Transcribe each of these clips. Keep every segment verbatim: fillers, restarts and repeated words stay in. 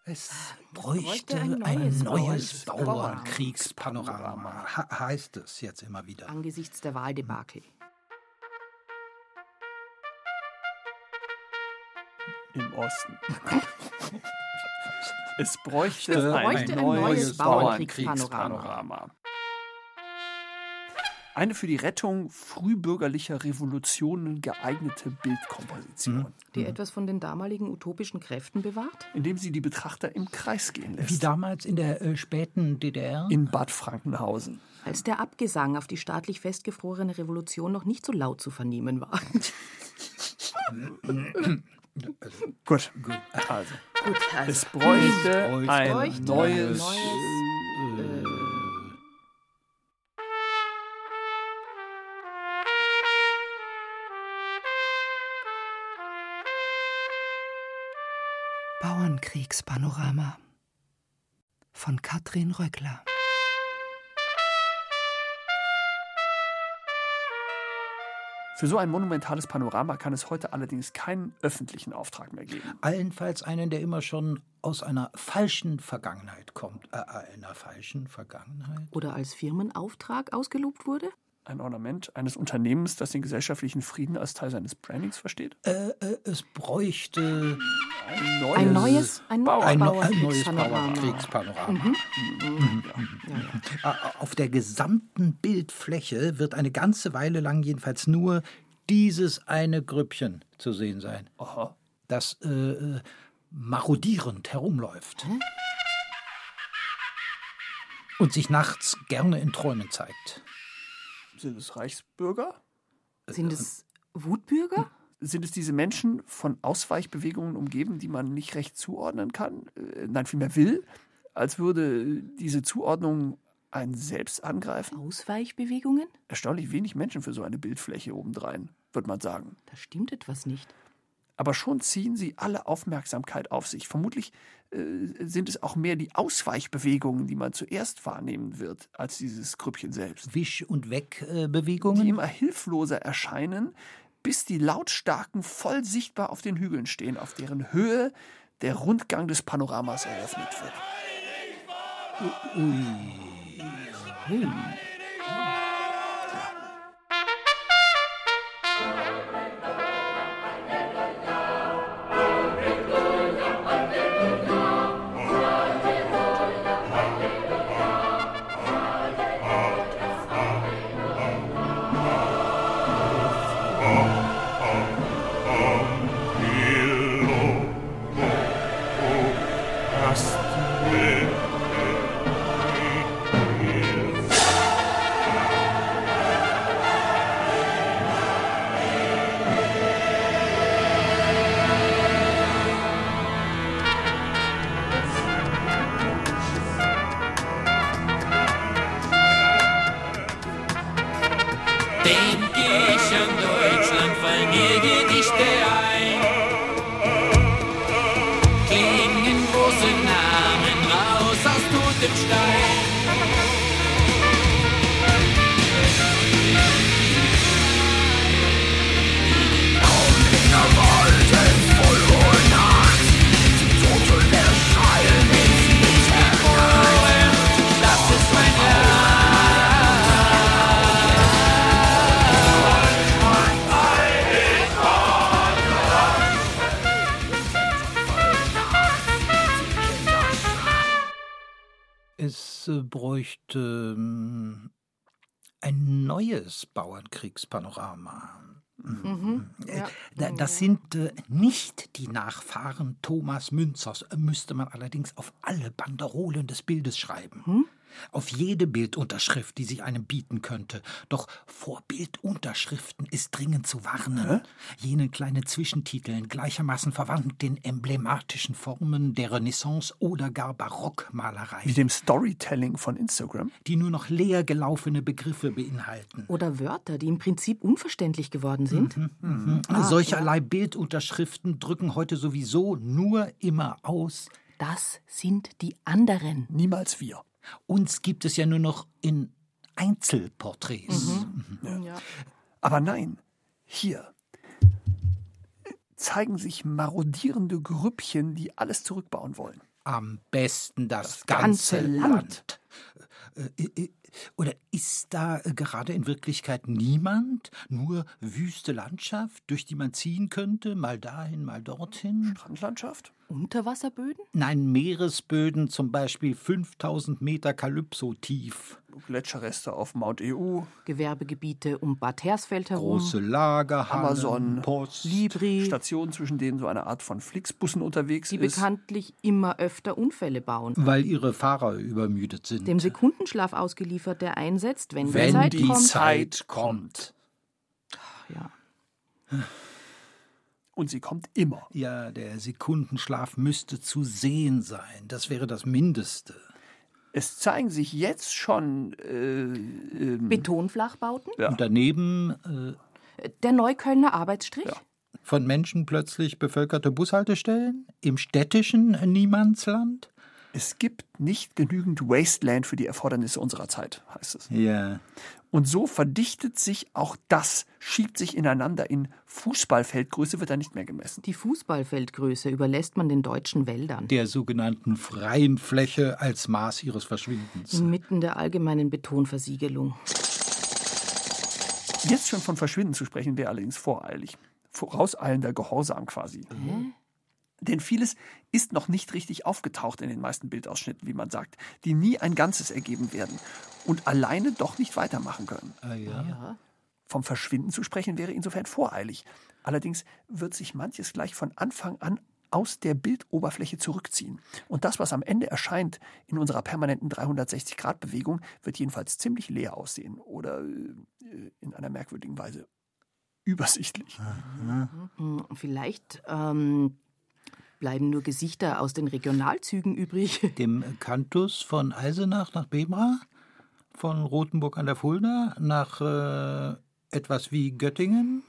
Es bräuchte ein ein neues neues Bauernkriegspanorama. Bauernkriegspanorama, ha- heißt es jetzt immer wieder. Angesichts der Wahldebakel. Im Osten. Es bräuchte, Es ein, bräuchte ein neues, neues Bauernkriegspanorama. Bauernkriegspanorama. Eine für die Rettung frühbürgerlicher Revolutionen geeignete Bildkomposition, Die etwas von den damaligen utopischen Kräften bewahrt? indem sie die Betrachter im Kreis gehen lässt. Wie damals in der äh, späten D D R? in Bad Frankenhausen. Als der Abgesang auf die staatlich festgefrorene Revolution noch nicht so laut zu vernehmen war. Gut, also. Gut, also. Es bräuchte bräuchte ein bräuchte neues... ein neues, äh, Bauernkriegspanorama von Katrin Röckler. Für so ein monumentales Panorama kann es heute allerdings keinen öffentlichen Auftrag mehr geben. Allenfalls einen, der immer schon aus einer falschen Vergangenheit kommt. Äh, einer falschen Vergangenheit? Oder als Firmenauftrag ausgelobt wurde? Ein Ornament eines Unternehmens, das den gesellschaftlichen Frieden als Teil seines Brandings versteht. Äh, äh, es bräuchte Ein neues, Ein neues, ein neues ein, neu- ein neues Bauernkriegspanorama. Bauernkriegspanorama. Mhm. Äh, Auf der gesamten Bildfläche wird eine ganze Weile lang jedenfalls nur dieses eine Grüppchen zu sehen sein, Aha. das äh, äh, marodierend herumläuft. Und sich nachts gerne in Träumen zeigt. Sind es Reichsbürger? Sind es Wutbürger? Sind es diese Menschen von Ausweichbewegungen umgeben, die man nicht recht zuordnen kann? Äh, nein, vielmehr will, als würde diese Zuordnung einen selbst angreifen? Ausweichbewegungen? Erstaunlich wenig Menschen für so eine Bildfläche obendrein, würde man sagen. Da stimmt etwas nicht. Aber schon ziehen sie alle Aufmerksamkeit auf sich. Vermutlich äh, sind es auch mehr die Ausweichbewegungen, die man zuerst wahrnehmen wird, als dieses Grüppchen selbst. Wisch- und Die Wegbewegungen. immer hilfloser erscheinen, bis die Lautstarken voll sichtbar auf den Hügeln stehen, auf deren Höhe der Rundgang des Panoramas eröffnet wird. Denk ich an Deutschland, fallen mir Gedichte ein. Klingen große Namen raus aus totem Stein. Das ist mein Es äh, bräuchte ähm, ein neues Bauernkriegspanorama. Mhm. Äh, Ja. da- Das sind äh, nicht die Nachfahren Thomas Münzers, äh, müsste man allerdings auf alle Banderolen des Bildes schreiben. Auf jede Bildunterschrift, die sich einem bieten könnte. Doch vor Bildunterschriften ist dringend zu warnen. Jene kleinen Zwischentiteln, gleichermaßen verwandt den emblematischen Formen der Renaissance oder gar Barockmalerei, Wie dem Storytelling von Instagram. die nur noch leer gelaufene Begriffe beinhalten. Oder Wörter, die im Prinzip unverständlich geworden sind. Mhm. Solcherlei Bildunterschriften drücken heute sowieso nur immer aus: Das sind die anderen. Niemals wir. Uns gibt es ja nur noch in Einzelporträts. Ja. Aber nein, hier. zeigen sich marodierende Grüppchen, die alles zurückbauen wollen. Am besten das, Das ganze, ganze Land. Äh, äh, Oder ist da äh, gerade in Wirklichkeit niemand? Nur wüste Landschaft, durch die man ziehen könnte, mal dahin, mal dorthin? Strandlandschaft? Unterwasserböden? Nein, Meeresböden, zum Beispiel fünftausend Meter Kalypso tief. Gletscherreste auf Mount E U, Gewerbegebiete um Bad Hersfeld herum. Große Lagerhallen, Amazon, Post. Libri, Stationen, zwischen denen so eine Art von Flixbussen unterwegs die ist. bekanntlich immer öfter Unfälle bauen. Weil ihre Fahrer übermüdet sind. Dem Sekundenschlaf ausgeliefert, der einsetzt, wenn, Wenn die Zeit die kommt. Zeit kommt. Ja. Und sie kommt immer. Ja, der Sekundenschlaf müsste zu sehen sein. Das wäre das Mindeste. Es zeigen sich jetzt schon äh, ähm, Betonflachbauten? Ja. Und daneben äh, Der Neuköllner Arbeitsstrich? Ja. von Menschen plötzlich bevölkerte Bushaltestellen? Im städtischen Niemandsland? es gibt nicht genügend Wasteland für die Erfordernisse unserer Zeit, heißt es. Ja. Und so verdichtet sich auch das, schiebt sich ineinander. In Fußballfeldgröße wird da nicht mehr gemessen. Die Fußballfeldgröße überlässt man den deutschen Wäldern. Der sogenannten freien Fläche als Maß ihres Verschwindens. Inmitten der allgemeinen Betonversiegelung. Jetzt schon von Verschwinden zu sprechen, wäre allerdings voreilig. Vorauseilender Gehorsam quasi. Hä? Denn vieles ist noch nicht richtig aufgetaucht in den meisten Bildausschnitten, wie man sagt, die nie ein Ganzes ergeben werden und alleine doch nicht weitermachen können. Ah, ja. Ja. Vom Verschwinden zu sprechen wäre insofern voreilig. Allerdings wird sich manches gleich von Anfang an aus der Bildoberfläche zurückziehen. Und das, was am Ende erscheint in unserer permanenten dreihundertsechzig-Grad-Bewegung, wird jedenfalls ziemlich leer aussehen oder äh, in einer merkwürdigen Weise übersichtlich. Hm, Vielleicht ähm, bleiben nur Gesichter aus den Regionalzügen übrig. Dem Cantus von Eisenach nach Bebra, von Rothenburg an der Fulda nach äh, etwas wie Göttingen.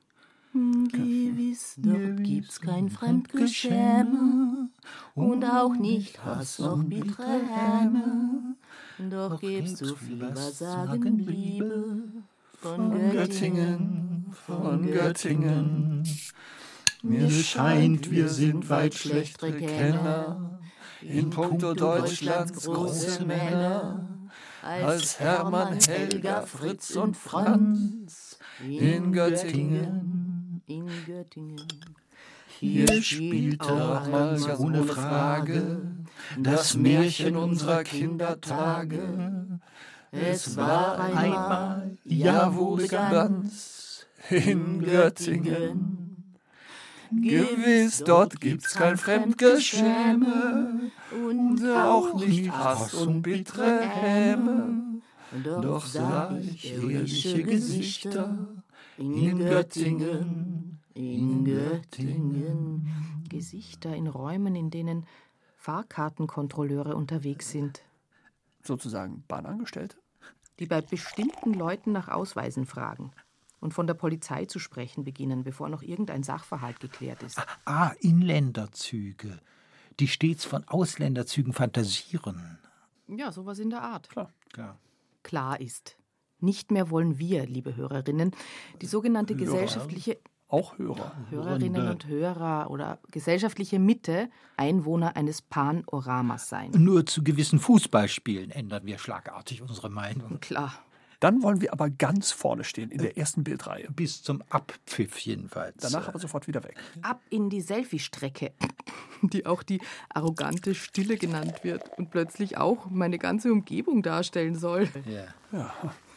Gewiss, doch gibt's kein Fremdgeschäme und auch nicht Hass noch bittere Häme. Doch gibt's so viel, was sagen bliebe von Göttingen, von Göttingen. Mir scheint, wir sind weit schlechtere Kenner in puncto Deutschlands große Männer als Hermann, Helga, Fritz und Franz in Göttingen. In Göttingen. Hier spielte auch mal ganz ohne Frage das Märchen unserer Kindertage. Es war einmal, ja wo ganz, in Göttingen. Gewiss, dort gibt's kein Fremdgeschäme und auch nicht Hass und bittere Häme. Doch sah ich ehrliche Gesichter in Göttingen, in Göttingen. Gesichter in Räumen, in denen Fahrkartenkontrolleure unterwegs sind, Sozusagen Bahnangestellte? die bei bestimmten Leuten nach Ausweisen fragen und von der Polizei zu sprechen beginnen, bevor noch irgendein Sachverhalt geklärt ist. Ah, Inländerzüge, die stets von Ausländerzügen fantasieren. Ja, sowas in der Art. Klar. Klar. Klar ist, nicht mehr wollen wir, liebe Hörerinnen, die sogenannte gesellschaftliche Auch Hörer. Hörerinnen und Hörer oder gesellschaftliche Mitte Einwohner eines Panoramas sein. Nur zu gewissen Fußballspielen ändern wir schlagartig unsere Meinung. Klar. Dann wollen wir aber ganz vorne stehen, in der ersten Bildreihe. Bis zum Abpfiff jedenfalls. Danach aber sofort wieder weg. Ab in die Selfie-Strecke, die auch die arrogante Stille genannt wird und plötzlich auch meine ganze Umgebung darstellen soll. Ja.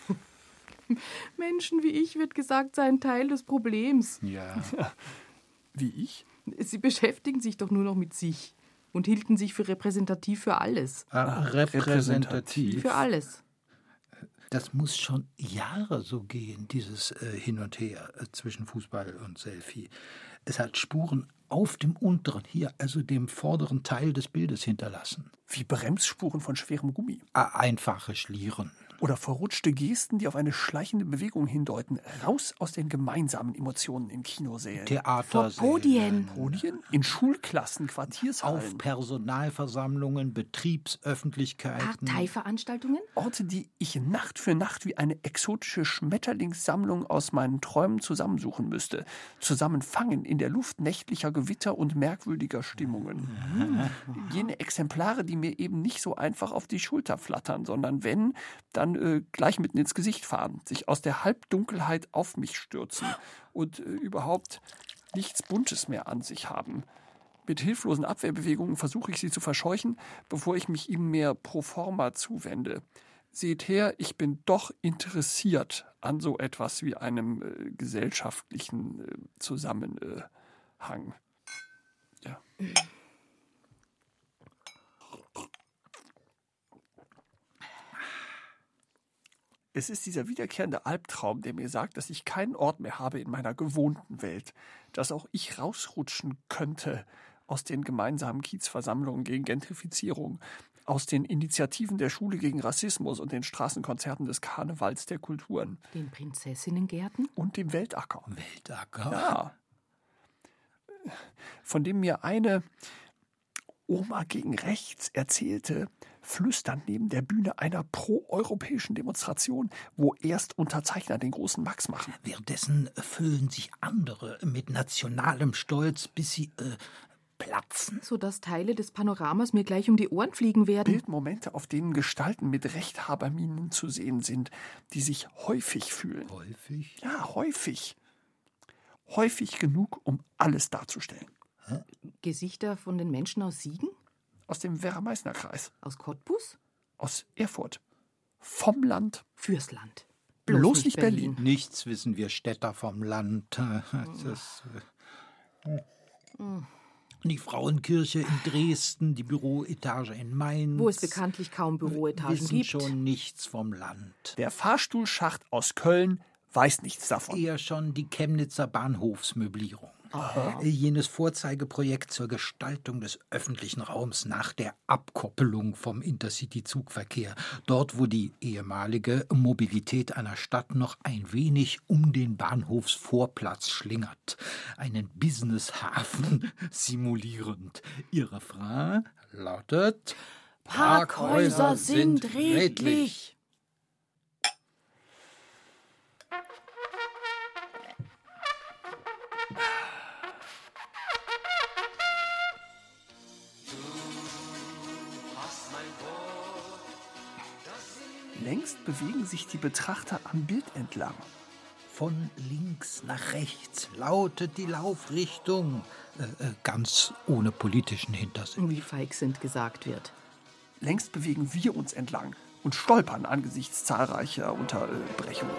Menschen wie ich, wird gesagt, seien Teil des Problems. Ja. Wie ich? Sie beschäftigen sich doch nur noch mit sich und hielten sich für repräsentativ für alles. Ah, repräsentativ. Für alles. Das muss schon Jahre so gehen, dieses äh, Hin und Her äh, zwischen Fußball und Selfie. Es hat Spuren auf dem unteren, hier also dem vorderen Teil des Bildes hinterlassen. Wie Bremsspuren von schwerem Gummi. Ah, einfache Schlieren. Oder verrutschte Gesten, die auf eine schleichende Bewegung hindeuten. Raus aus den gemeinsamen Emotionen in Kinosälen. Theater, Vor Podien. Podien? In Schulklassen, Quartiershallen. auf Personalversammlungen, Betriebsöffentlichkeiten. Parteiveranstaltungen? Orte, die ich Nacht für Nacht wie eine exotische Schmetterlingssammlung aus meinen Träumen zusammensuchen müsste. Zusammenfangen in der Luft nächtlicher Gewitter und merkwürdiger Stimmungen. Mhm. Jene Exemplare, die mir eben nicht so einfach auf die Schulter flattern, sondern wenn, dann äh, gleich mitten ins Gesicht fahren, sich aus der Halbdunkelheit auf mich stürzen und äh, überhaupt nichts Buntes mehr an sich haben. Mit hilflosen Abwehrbewegungen versuche ich sie zu verscheuchen, bevor ich mich ihnen mehr pro forma zuwende. Seht her, ich bin doch interessiert an so etwas wie einem äh, gesellschaftlichen äh, Zusammenhang. Ja. Es ist dieser wiederkehrende Albtraum, der mir sagt, dass ich keinen Ort mehr habe in meiner gewohnten Welt, dass auch ich rausrutschen könnte aus den gemeinsamen Kiezversammlungen gegen Gentrifizierung, aus den Initiativen der Schule gegen Rassismus und den Straßenkonzerten des Karnevals der Kulturen. Den Prinzessinnengärten? Und dem Weltacker. Weltacker? Ja. Von dem mir eine Oma gegen rechts erzählte, flüsternd neben der Bühne einer proeuropäischen Demonstration, wo erst Unterzeichner den großen Max machen. Währenddessen füllen sich andere mit nationalem Stolz, bis sie äh, platzen. Sodass Teile des Panoramas mir gleich um die Ohren fliegen werden. Bildmomente, auf denen Gestalten mit Rechthabermienen zu sehen sind, die sich häufig fühlen. Häufig? Ja, häufig. Häufig genug, um alles darzustellen. Hä? Gesichter von den Menschen aus Siegen? Aus dem Werra-Meißner-Kreis. Aus Cottbus? Aus Erfurt. Vom Land. Fürs Land. Bloß nicht Berlin. Berlin. Nichts wissen wir Städter vom Land. Das, äh, die Frauenkirche in Dresden, die Büroetage in Mainz. Wo es bekanntlich kaum Büroetagen wissen gibt. schon nichts vom Land. Der Fahrstuhlschacht aus Köln weiß nichts davon. Eher schon die Chemnitzer Bahnhofsmöblierung. Aha. Jenes Vorzeigeprojekt zur Gestaltung des öffentlichen Raums nach der Abkoppelung vom Intercity-Zugverkehr. Dort, wo die ehemalige Mobilität einer Stadt noch ein wenig um den Bahnhofsvorplatz schlingert. Einen Businesshafen simulierend. Ihr Refrain lautet: Parkhäuser sind redlich. Längst bewegen sich die Betrachter am Bild entlang. Von links nach rechts lautet die Laufrichtung, äh, ganz ohne politischen Hintersinn. Wie Feixend gesagt wird. Längst bewegen wir uns entlang und stolpern angesichts zahlreicher Unterbrechungen.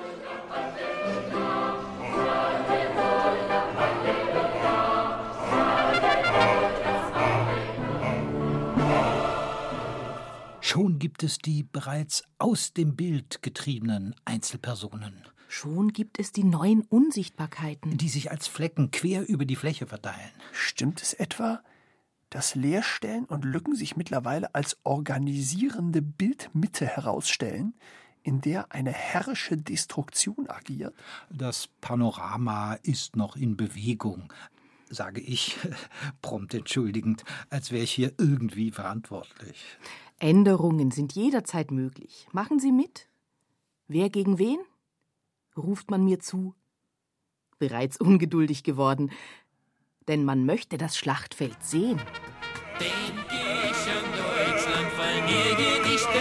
Schon gibt es die bereits aus dem Bild getriebenen Einzelpersonen, Schon gibt es die neuen Unsichtbarkeiten. die sich als Flecken quer über die Fläche verteilen. Stimmt es etwa, dass Leerstellen und Lücken sich mittlerweile als organisierende Bildmitte herausstellen, in der eine herrische Destruktion agiert? Das Panorama ist noch in Bewegung, sage ich, prompt entschuldigend, als wäre ich hier irgendwie verantwortlich. Änderungen sind jederzeit möglich. Machen Sie mit? Wer gegen wen? Ruft man mir zu. Bereits ungeduldig geworden, denn man möchte das Schlachtfeld sehen. Denk ich an Deutschland, fallen mir Gedichte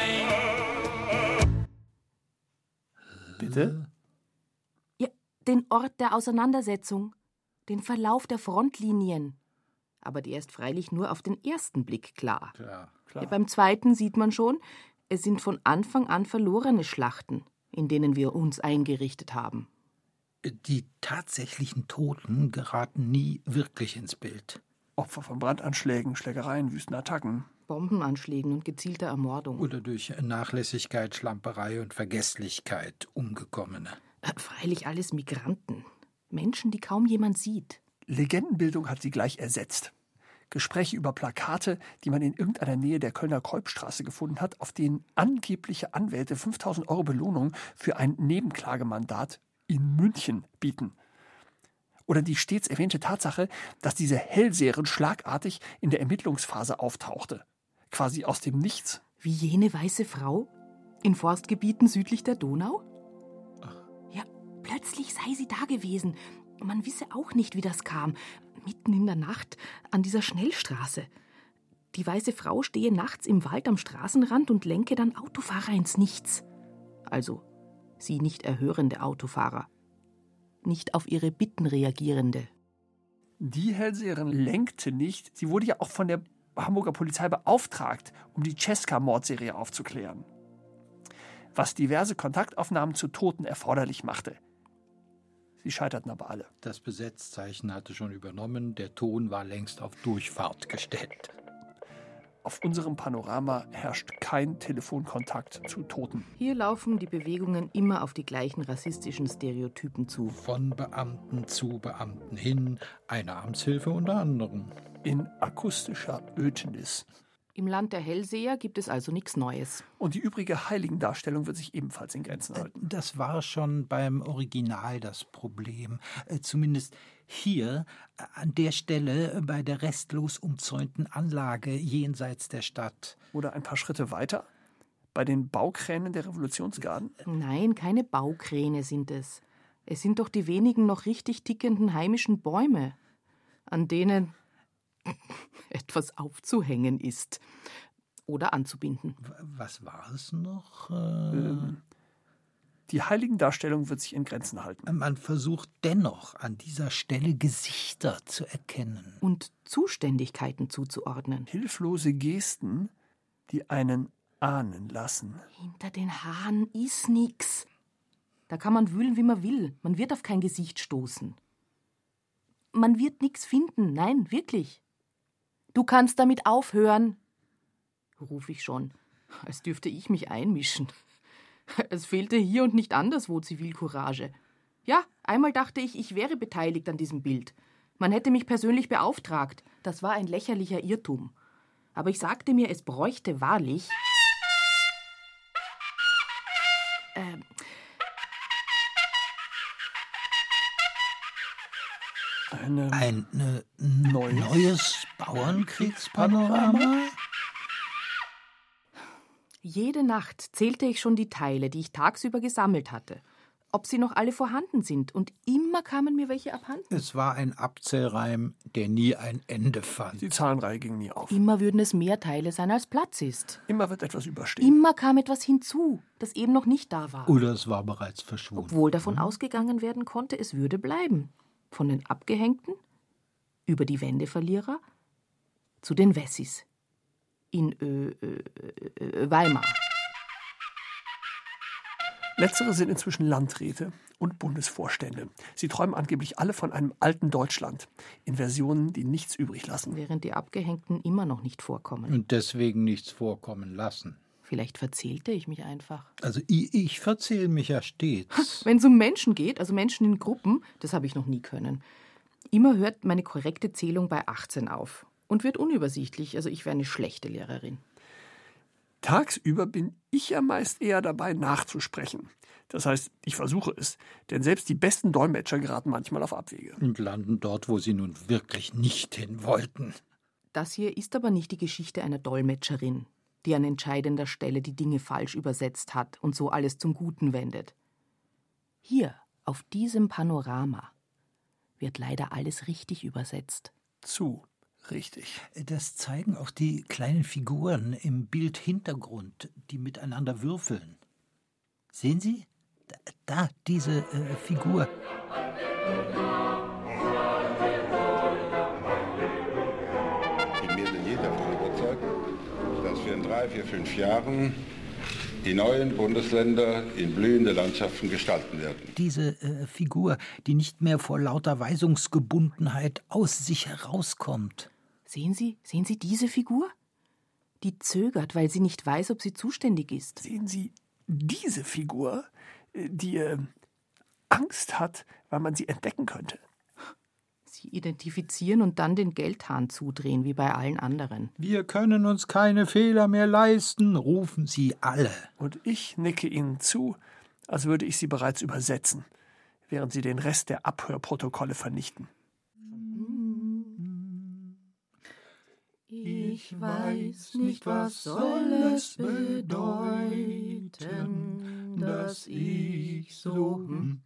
ein. Bitte? Ja, den Ort der Auseinandersetzung, den Verlauf der Frontlinien. Aber der ist freilich nur auf den ersten Blick klar. Klar. Klar. Ja, beim zweiten sieht man schon, es sind von Anfang an verlorene Schlachten, in denen wir uns eingerichtet haben. Die tatsächlichen Toten geraten nie wirklich ins Bild. Opfer von Brandanschlägen, Schlägereien, Wüstenattacken. Bombenanschlägen und gezielter Ermordung. Oder durch Nachlässigkeit, Schlamperei und Vergesslichkeit umgekommene. Freilich alles Migranten. Menschen, die kaum jemand sieht. Legendenbildung hat sie gleich ersetzt. Gespräche über Plakate, die man in irgendeiner Nähe der Kölner Kolbstraße gefunden hat, auf denen angebliche Anwälte fünftausend Euro Belohnung für ein Nebenklagemandat in München bieten. Oder die stets erwähnte Tatsache, dass diese Hellseherin schlagartig in der Ermittlungsphase auftauchte. Quasi aus dem Nichts. Wie jene weiße Frau in Forstgebieten südlich der Donau? Ach. Ja, plötzlich sei sie da gewesen. Man wisse auch nicht, wie das kam. Mitten in der Nacht an dieser Schnellstraße. Die weiße Frau stehe nachts im Wald am Straßenrand und lenke dann Autofahrer ins Nichts. Also, sie nicht erhörende Autofahrer. Nicht auf ihre Bitten reagierende. Die Hellseherin lenkte nicht. Sie wurde ja auch von der Hamburger Polizei beauftragt, um die Cesca-Mordserie aufzuklären. Was diverse Kontaktaufnahmen zu Toten erforderlich machte. Sie scheiterten aber alle. Das Besetzzeichen hatte schon übernommen, der Ton war längst auf Durchfahrt gestellt. Auf unserem Panorama herrscht kein Telefonkontakt zu Toten. Hier laufen die Bewegungen immer auf die gleichen rassistischen Stereotypen zu. Von Beamten zu Beamten hin, eine Amtshilfe unter anderem. In akustischer Ödnis. Im Land der Hellseher gibt es also nichts Neues. Und die übrige Heiligendarstellung wird sich ebenfalls in Grenzen halten. Das war schon beim Original das Problem. Zumindest hier, an der Stelle, bei der restlos umzäunten Anlage jenseits der Stadt. Oder ein paar Schritte weiter, bei den Baukränen der Revolutionsgarden? Nein, keine Baukräne sind es. Es sind doch die wenigen noch richtig tickenden heimischen Bäume, an denen etwas aufzuhängen ist oder anzubinden. Was war es noch? Ähm, die Heiligendarstellung wird sich in Grenzen halten. Man versucht dennoch an dieser Stelle Gesichter zu erkennen. Und Zuständigkeiten zuzuordnen. Hilflose Gesten, die einen ahnen lassen. Hinter den Haaren ist nix. Da kann man wühlen, wie man will. Man wird auf kein Gesicht stoßen. Man wird nichts finden. Nein, wirklich. Du kannst damit aufhören, rufe ich schon, als dürfte ich mich einmischen. Es fehlte hier und nicht anderswo Zivilcourage. Ja, einmal dachte ich, ich wäre beteiligt an diesem Bild. Man hätte mich persönlich beauftragt. Das war ein lächerlicher Irrtum. Aber ich sagte mir, es bräuchte wahrlich ähm, Eine Ein ne, neues, neues Bauernkriegspanorama? Jede Nacht zählte ich schon die Teile, die ich tagsüber gesammelt hatte. Ob sie noch alle vorhanden sind. Und immer kamen mir welche abhanden. Es war ein Abzählreim, der nie ein Ende fand. Die Zahlenreihe ging nie auf. Immer würden es mehr Teile sein, als Platz ist. Immer wird etwas überstehen. Immer kam etwas hinzu, das eben noch nicht da war. Oder es war bereits verschwunden. Obwohl davon hm. ausgegangen werden konnte, es würde bleiben. Von den Abgehängten, über die Wendeverlierer, zu den Wessis. In äh, äh, Weimar. Letztere sind inzwischen Landräte und Bundesvorstände. Sie träumen angeblich alle von einem alten Deutschland, in Versionen, die nichts übrig lassen. Während die Abgehängten immer noch nicht vorkommen. Und deswegen nichts vorkommen lassen. Vielleicht verzählte ich mich einfach. Also ich, ich verzähle mich ja stets. Wenn es um Menschen geht, also Menschen in Gruppen, das habe ich noch nie können. Immer hört meine korrekte Zählung bei achtzehn auf. Und wird unübersichtlich, also ich wäre eine schlechte Lehrerin. Tagsüber bin ich ja meist eher dabei, nachzusprechen. Das heißt, ich versuche es, denn selbst die besten Dolmetscher geraten manchmal auf Abwege. Und landen dort, wo sie nun wirklich nicht hin wollten. Das hier ist aber nicht die Geschichte einer Dolmetscherin, die an entscheidender Stelle die Dinge falsch übersetzt hat und so alles zum Guten wendet. Hier, auf diesem Panorama, wird leider alles richtig übersetzt. Zu richtig. Das zeigen auch die kleinen Figuren im Bildhintergrund, die miteinander würfeln. Sehen Sie? Da, da diese äh, Figur. Ich bin mir denn je davon überzeugt, dass wir in drei, vier, fünf Jahren die neuen Bundesländer in blühende Landschaften gestalten werden. Diese äh, Figur, die nicht mehr vor lauter Weisungsgebundenheit aus sich herauskommt. Sehen Sie, sehen Sie diese Figur? Die zögert, weil sie nicht weiß, ob sie zuständig ist. Sehen Sie diese Figur, die äh, Angst hat, weil man sie entdecken könnte. Sie identifizieren und dann den Geldhahn zudrehen, wie bei allen anderen. Wir können uns keine Fehler mehr leisten, rufen sie alle. Und ich nicke ihnen zu, als würde ich sie bereits übersetzen, während sie den Rest der Abhörprotokolle vernichten. Ich weiß nicht, was soll es bedeuten, dass ich so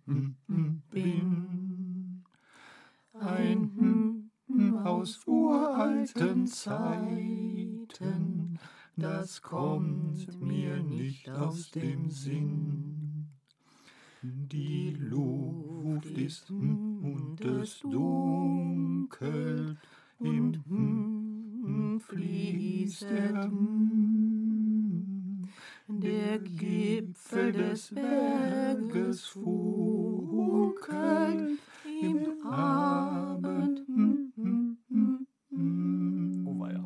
bin. Ein aus uralten Zeiten, das kommt mir nicht aus dem Sinn. Die Luft ist und es dunkelt und fließt der, der Gipfel des Berges funkelt im Abend. Oh weia.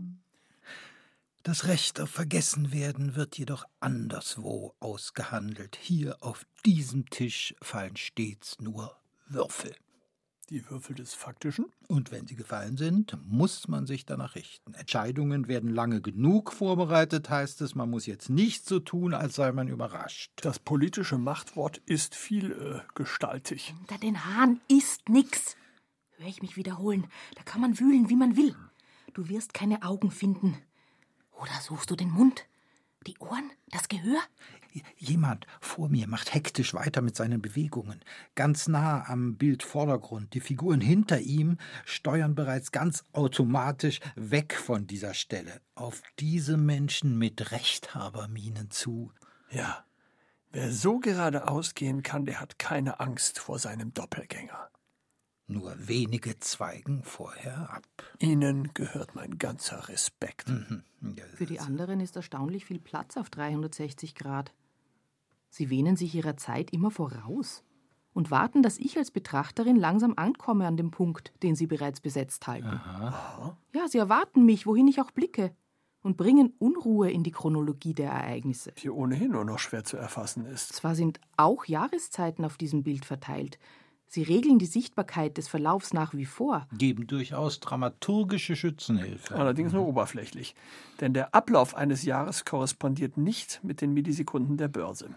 Das Recht auf Vergessenwerden wird jedoch anderswo ausgehandelt. Hier auf diesem Tisch fallen stets nur Würfel. Die Würfel des Faktischen? Und wenn sie gefallen sind, muss man sich danach richten. Entscheidungen werden lange genug vorbereitet, heißt es, man muss jetzt nicht so tun, als sei man überrascht. Das politische Machtwort ist vielgestaltig. Äh, Unter den Haaren ist nix. Hör ich mich wiederholen. Da kann man wühlen, wie man will. Du wirst keine Augen finden. Oder suchst du den Mund? Die Ohren? Das Gehör? Jemand vor mir macht hektisch weiter mit seinen Bewegungen. Ganz nah am Bildvordergrund. Die Figuren hinter ihm steuern bereits ganz automatisch weg von dieser Stelle. Auf diese Menschen mit Rechthabermienen zu. Ja, wer so geradeaus gehen kann, der hat keine Angst vor seinem Doppelgänger. Nur wenige zweigen vorher ab. Ihnen gehört mein ganzer Respekt. Mhm. Ja, Für die anderen ist erstaunlich viel Platz auf dreihundertsechzig Grad. Sie wähnen sich ihrer Zeit immer voraus und warten, dass ich als Betrachterin langsam ankomme an dem Punkt, den sie bereits besetzt halten. Aha. Ja, sie erwarten mich, wohin ich auch blicke, und bringen Unruhe in die Chronologie der Ereignisse. Die ohnehin nur noch schwer zu erfassen ist. Zwar sind auch Jahreszeiten auf diesem Bild verteilt, sie regeln die Sichtbarkeit des Verlaufs nach wie vor. Geben durchaus dramaturgische Schützenhilfe. Allerdings nur oberflächlich. Denn der Ablauf eines Jahres korrespondiert nicht mit den Millisekunden der Börse.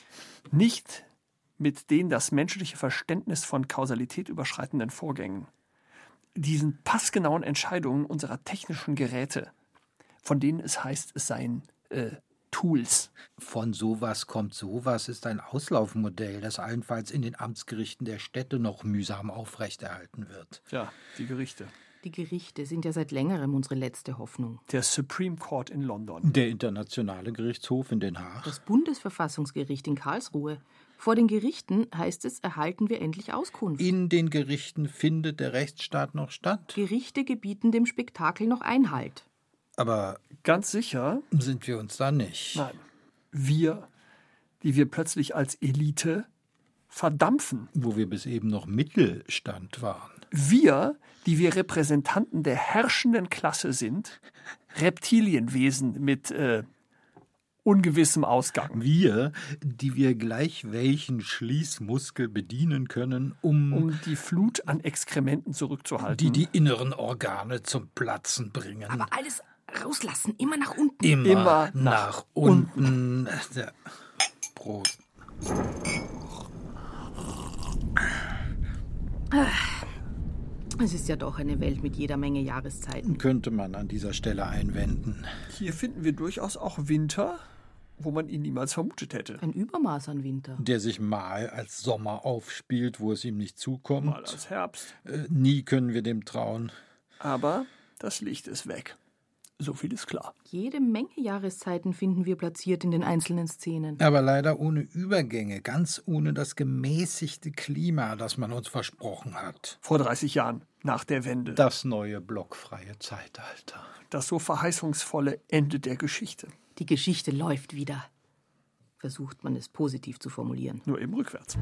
Nicht mit den das menschliche Verständnis von Kausalität überschreitenden Vorgängen. Diesen passgenauen Entscheidungen unserer technischen Geräte, von denen es heißt, es seien äh, Tools. Von sowas kommt sowas ist ein Auslaufmodell, das allenfalls in den Amtsgerichten der Städte noch mühsam aufrechterhalten wird. Ja, die Gerichte. Die Gerichte sind ja seit längerem unsere letzte Hoffnung. Der Supreme Court in London. Der Internationale Gerichtshof in Den Haag. Das Bundesverfassungsgericht in Karlsruhe. Vor den Gerichten, heißt es, erhalten wir endlich Auskunft. In den Gerichten findet der Rechtsstaat noch statt. Gerichte gebieten dem Spektakel noch Einhalt. Aber Ganz sicher? sind wir uns da nicht? Nein. Wir, die wir plötzlich als Elite verdampfen. Wo wir bis eben noch Mittelstand waren. Wir, die wir Repräsentanten der herrschenden Klasse sind, Reptilienwesen mit äh, ungewissem Ausgang. Wir, die wir gleich welchen Schließmuskel bedienen können, um, Um die Flut an Exkrementen zurückzuhalten. die die inneren Organe zum Platzen bringen. Aber alles rauslassen, immer nach unten. immer, immer nach, nach unten. Ja. Prost. Es ist ja doch eine Welt mit jeder Menge Jahreszeiten. Könnte man an dieser Stelle einwenden. Hier finden wir durchaus auch Winter, wo man ihn niemals vermutet hätte. Ein Übermaß an Winter. Der sich mal als Sommer aufspielt, wo es ihm nicht zukommt. Mal als Herbst. Äh, nie können wir dem trauen. Aber das Licht ist weg. So viel ist klar. Jede Menge Jahreszeiten finden wir platziert in den einzelnen Szenen. Aber leider ohne Übergänge, ganz ohne das gemäßigte Klima, das man uns versprochen hat. Vor dreißig Jahren, nach der Wende. Das neue blockfreie Zeitalter. Das so verheißungsvolle Ende der Geschichte. Die Geschichte läuft wieder. Versucht man es positiv zu formulieren. Nur eben rückwärts.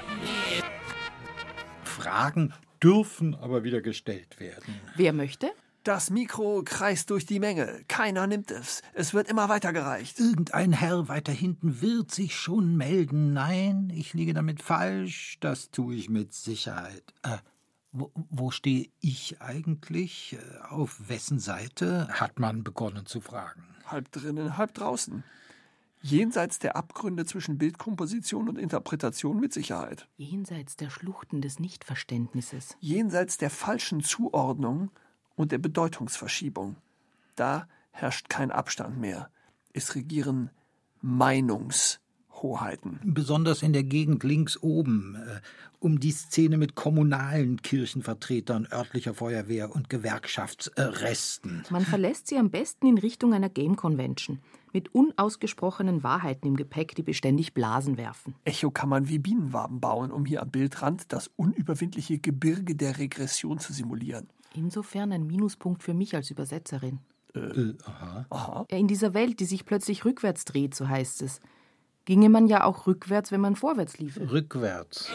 Fragen dürfen aber wieder gestellt werden. Wer möchte? Das Mikro kreist durch die Menge. Keiner nimmt es. Es wird immer weitergereicht. Irgendein Herr weiter hinten wird sich schon melden. Nein, ich liege damit falsch. Das tue ich mit Sicherheit. Äh, wo, wo stehe ich eigentlich? Auf wessen Seite? Hat man begonnen zu fragen. Halb drinnen, halb draußen. Jenseits der Abgründe zwischen Bildkomposition und Interpretation mit Sicherheit. Jenseits der Schluchten des Nichtverständnisses. Jenseits der falschen Zuordnung und der Bedeutungsverschiebung. Da herrscht kein Abstand mehr. Es regieren Meinungshoheiten. Besonders in der Gegend links oben, äh, um die Szene mit kommunalen Kirchenvertretern, örtlicher Feuerwehr und Gewerkschaftsresten. Man verlässt sie am besten in Richtung einer Game Convention. Mit unausgesprochenen Wahrheiten im Gepäck, die beständig Blasen werfen. Echokammern wie Bienenwaben bauen, um hier am Bildrand das unüberwindliche Gebirge der Regression zu simulieren. Insofern ein Minuspunkt für mich als Übersetzerin. Äh, aha. Aha. Ja, in dieser Welt, die sich plötzlich rückwärts dreht, so heißt es, ginge man ja auch rückwärts, wenn man vorwärts liefe. Rückwärts.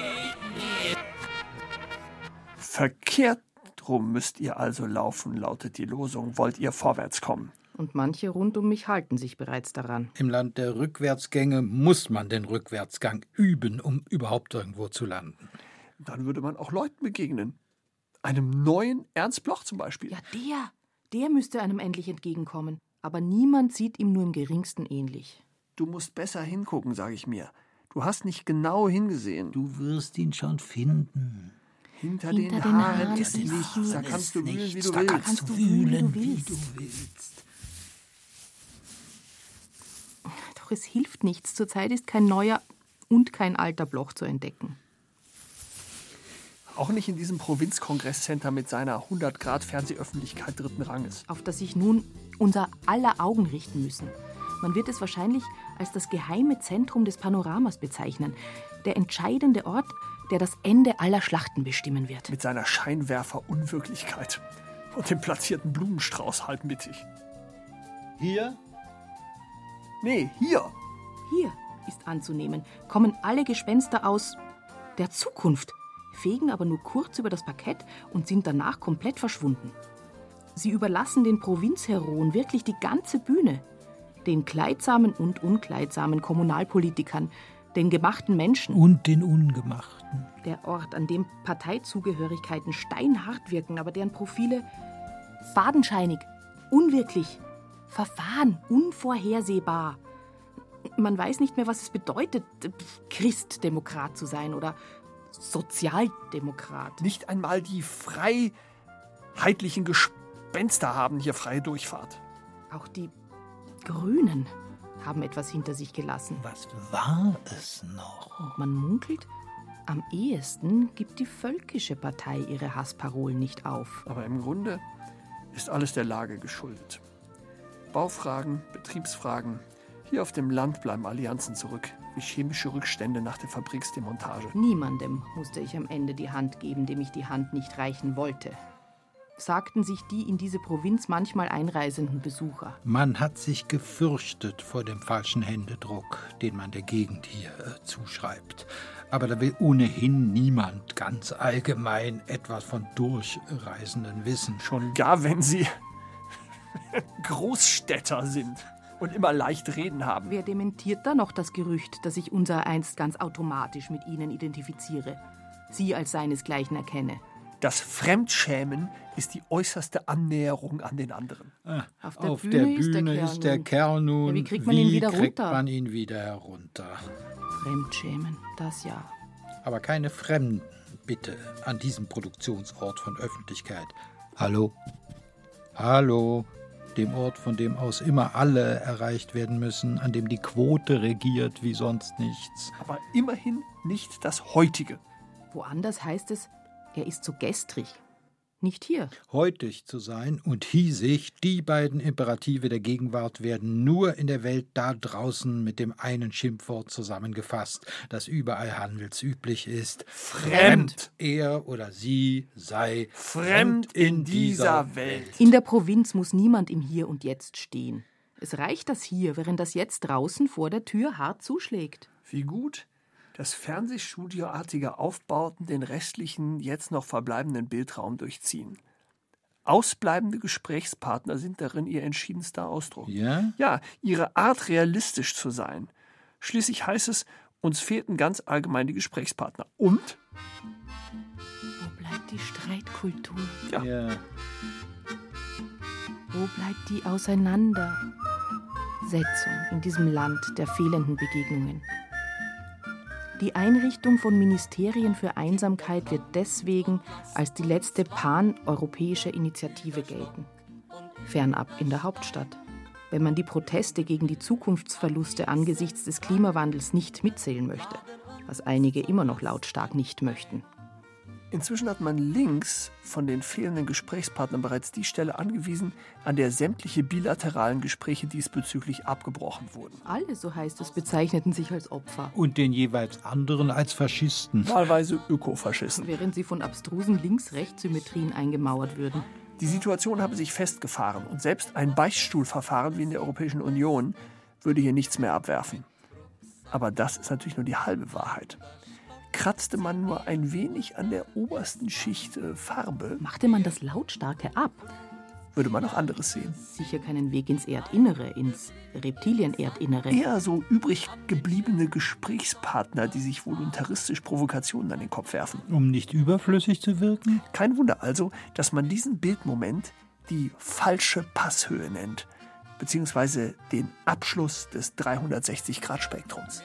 Verkehrt rum müsst ihr also laufen, lautet die Losung, wollt ihr vorwärts kommen. Und manche rund um mich halten sich bereits daran. Im Land der Rückwärtsgänge muss man den Rückwärtsgang üben, um überhaupt irgendwo zu landen. Dann würde man auch Leuten begegnen. Einem neuen Ernst Bloch zum Beispiel. Ja, der, der müsste einem endlich entgegenkommen. Aber niemand sieht ihm nur im geringsten ähnlich. Du musst besser hingucken, sage ich mir. Du hast nicht genau hingesehen. Du wirst ihn schon finden. Hinter, Hinter den, den Haaren Haaren ist ist nichts. Da kannst du wühlen, wie du da willst. kannst du du wühlen, wühlen, wie du wie willst. du willst. Doch es hilft nichts. Zurzeit ist kein neuer und kein alter Bloch zu entdecken. Auch nicht in diesem Provinzkongresscenter mit seiner hundert Grad Fernsehöffentlichkeit dritten Ranges. Auf das sich nun unser aller Augen richten müssen. Man wird es wahrscheinlich als das geheime Zentrum des Panoramas bezeichnen. Der entscheidende Ort, der das Ende aller Schlachten bestimmen wird. Mit seiner Scheinwerfer-Unwirklichkeit und dem platzierten Blumenstrauß halb mittig. Hier? Nee, hier. Hier ist anzunehmen, kommen alle Gespenster aus der Zukunft, fegen aber nur kurz über das Parkett und sind danach komplett verschwunden. Sie überlassen den Provinzheroen wirklich die ganze Bühne. Den kleidsamen und unkleidsamen Kommunalpolitikern, den gemachten Menschen. Und den Ungemachten. Der Ort, an dem Parteizugehörigkeiten steinhart wirken, aber deren Profile fadenscheinig, unwirklich, verfahren, unvorhersehbar. Man weiß nicht mehr, was es bedeutet, Christdemokrat zu sein oder Sozialdemokrat. Nicht einmal die freiheitlichen Gespenster haben hier freie Durchfahrt. Auch die Grünen haben etwas hinter sich gelassen. Was war es noch? Und man munkelt, am ehesten gibt die Völkische Partei ihre Hassparolen nicht auf. Aber im Grunde ist alles der Lage geschuldet. Baufragen, Betriebsfragen. Hier auf dem Land bleiben Allianzen zurück, wie chemische Rückstände nach der Fabriksdemontage. Niemandem musste ich am Ende die Hand geben, dem ich die Hand nicht reichen wollte. Sagten sich die in diese Provinz manchmal einreisenden Besucher. Man hat sich gefürchtet vor dem falschen Händedruck, den man der Gegend hier äh, zuschreibt. Aber da will ohnehin niemand ganz allgemein etwas von Durchreisenden wissen. Schon gar, wenn sie Großstädter sind und immer leicht reden haben. Wer dementiert da noch das Gerücht, dass ich unser einst ganz automatisch mit ihnen identifiziere? Sie als seinesgleichen erkenne. Das Fremdschämen ist die äußerste Annäherung an den anderen. Ah, Auf der auf Bühne der ist der Bühne Kerl ist der nun. Kerl nun. Ja, wie kriegt man ihn wieder kriegt runter? man ihn wieder herunter? Fremdschämen, das ja. Aber keine Fremden, bitte, an diesem Produktionsort von Öffentlichkeit. Hallo? Hallo? Dem Ort, von dem aus immer alle erreicht werden müssen, an dem die Quote regiert wie sonst nichts. Aber immerhin nicht das Heutige. Woanders heißt es, er ist so gestrig. Nicht hier. Heutig zu sein und hiesig, die beiden Imperative der Gegenwart werden nur in der Welt da draußen mit dem einen Schimpfwort zusammengefasst, das überall handelsüblich ist. Fremd. Er oder sie sei Fremd in dieser Welt. In der Provinz muss niemand im Hier und Jetzt stehen. Es reicht das Hier, während das Jetzt draußen vor der Tür hart zuschlägt. Wie gut, dass Fernsehstudioartige Aufbauten den restlichen, jetzt noch verbleibenden Bildraum durchziehen. Ausbleibende Gesprächspartner sind darin ihr entschiedenster Ausdruck. Ja? Ja, ihre Art, realistisch zu sein. Schließlich heißt es, uns fehlten ganz allgemein die Gesprächspartner. Und? Wo bleibt die Streitkultur? Ja. Ja. Wo bleibt die Auseinandersetzung in diesem Land der fehlenden Begegnungen? Die Einrichtung von Ministerien für Einsamkeit wird deswegen als die letzte pan-europäische Initiative gelten. Fernab in der Hauptstadt. Wenn man die Proteste gegen die Zukunftsverluste angesichts des Klimawandels nicht mitzählen möchte, was einige immer noch lautstark nicht möchten. Inzwischen hat man links von den fehlenden Gesprächspartnern bereits die Stelle angewiesen, an der sämtliche bilateralen Gespräche diesbezüglich abgebrochen wurden. Alle, so heißt es, bezeichneten sich als Opfer, Und den jeweils anderen als Faschisten. Wahlweise Ökofaschisten. während sie von abstrusen Links-Rechts-Symmetrien eingemauert würden. Die Situation habe sich festgefahren und selbst ein Beichtstuhlverfahren wie in der Europäischen Union würde hier nichts mehr abwerfen. Aber das ist natürlich nur die halbe Wahrheit. Kratzte man nur ein wenig an der obersten Schicht äh, Farbe, Machte man das Lautstarke ab? würde man noch anderes sehen. Sicher keinen Weg ins Erdinnere, ins Reptilien-Erdinnere. Eher so übrig gebliebene Gesprächspartner, die sich voluntaristisch Provokationen an den Kopf werfen. Um nicht überflüssig zu wirken? Kein Wunder also, dass man diesen Bildmoment die falsche Passhöhe nennt, beziehungsweise den Abschluss des dreihundertsechzig-Grad-Spektrums.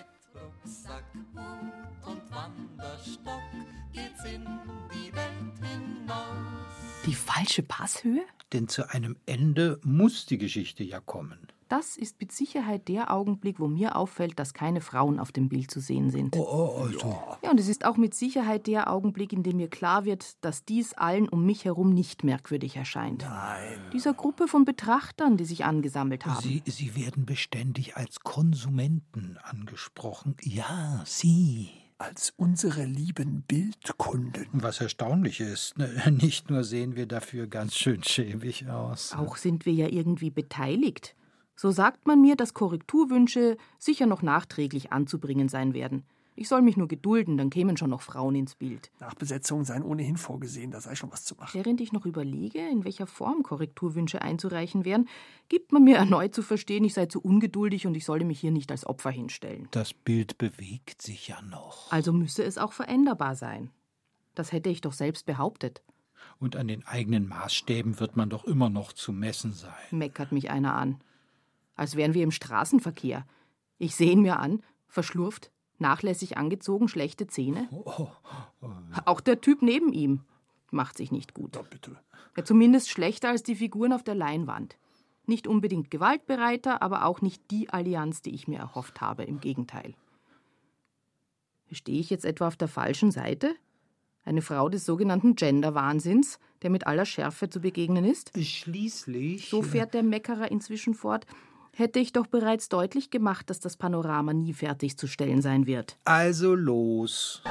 Die falsche Passhöhe? Denn zu einem Ende muss die Geschichte ja kommen. Das ist mit Sicherheit der Augenblick, wo mir auffällt, dass keine Frauen auf dem Bild zu sehen sind. Oh, oh, also. Ja, und es ist auch mit Sicherheit der Augenblick, in dem mir klar wird, dass dies allen um mich herum nicht merkwürdig erscheint. Nein. Dieser Gruppe von Betrachtern, die sich angesammelt haben. Sie, Sie werden beständig als Konsumenten angesprochen. Ja, Sie. Als unsere lieben Bildkunden. Was erstaunlich ist, ne? Nicht nur sehen wir dafür ganz schön schäbig aus. Auch sind wir ja irgendwie beteiligt. So sagt man mir, dass Korrekturwünsche sicher noch nachträglich anzubringen sein werden. Ich soll mich nur gedulden, dann kämen schon noch Frauen ins Bild. Nachbesetzungen seien ohnehin vorgesehen, da sei schon was zu machen. Während ich noch überlege, in welcher Form Korrekturwünsche einzureichen wären, gibt man mir erneut zu verstehen, ich sei zu ungeduldig und ich solle mich hier nicht als Opfer hinstellen. Das Bild bewegt sich ja noch. Also müsse es auch veränderbar sein. Das hätte ich doch selbst behauptet. Und an den eigenen Maßstäben wird man doch immer noch zu messen sein. Meckert mich einer an. Als wären wir im Straßenverkehr. Ich sehe ihn mir an, verschlurft, nachlässig angezogen, schlechte Zähne. Auch der Typ neben ihm macht sich nicht gut. Na bitte. Ja, zumindest schlechter als die Figuren auf der Leinwand. Nicht unbedingt gewaltbereiter, aber auch nicht die Allianz, die ich mir erhofft habe, im Gegenteil. Stehe ich jetzt etwa auf der falschen Seite? Eine Frau des sogenannten Gender-Wahnsinns, der mit aller Schärfe zu begegnen ist? Schließlich. So fährt der Meckerer inzwischen fort. Hätte ich doch bereits deutlich gemacht, dass das Panorama nie fertigzustellen sein wird. Also los.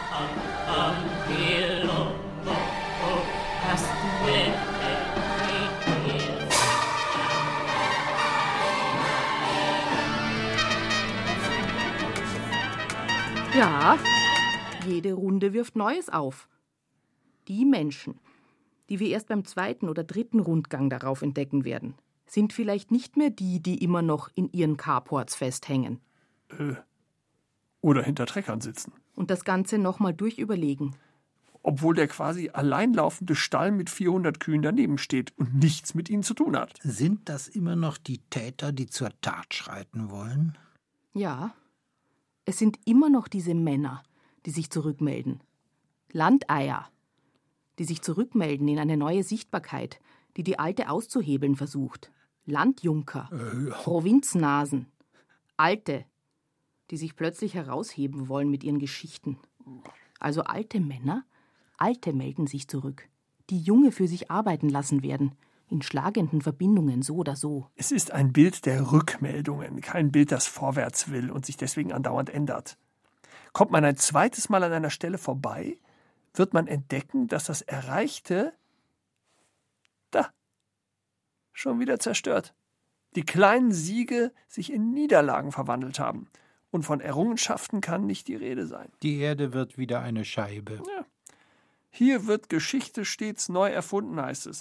Ja, jede Runde wirft Neues auf. Die Menschen, die wir erst beim zweiten oder dritten Rundgang darauf entdecken werden, sind vielleicht nicht mehr die, die immer noch in ihren Carports festhängen. Äh, oder hinter Treckern sitzen. Und das Ganze nochmal durchüberlegen. Obwohl der quasi alleinlaufende Stall mit vierhundert Kühen daneben steht und nichts mit ihnen zu tun hat. Sind das immer noch die Täter, die zur Tat schreiten wollen? Ja, es sind immer noch diese Männer, die sich zurückmelden. Landeier, die sich zurückmelden in eine neue Sichtbarkeit, die die alte auszuhebeln versucht. Landjunker, Äh, Provinznasen, Alte, die sich plötzlich herausheben wollen mit ihren Geschichten. Also alte Männer, Alte melden sich zurück, die Junge für sich arbeiten lassen werden, in schlagenden Verbindungen, so oder so. Es ist ein Bild der Rückmeldungen, kein Bild, das vorwärts will und sich deswegen andauernd ändert. Kommt man ein zweites Mal an einer Stelle vorbei, wird man entdecken, dass das Erreichte da schon wieder zerstört. Die kleinen Siege sich in Niederlagen verwandelt haben. Und von Errungenschaften kann nicht die Rede sein. Die Erde wird wieder eine Scheibe. Hier wird Geschichte stets neu erfunden, heißt es.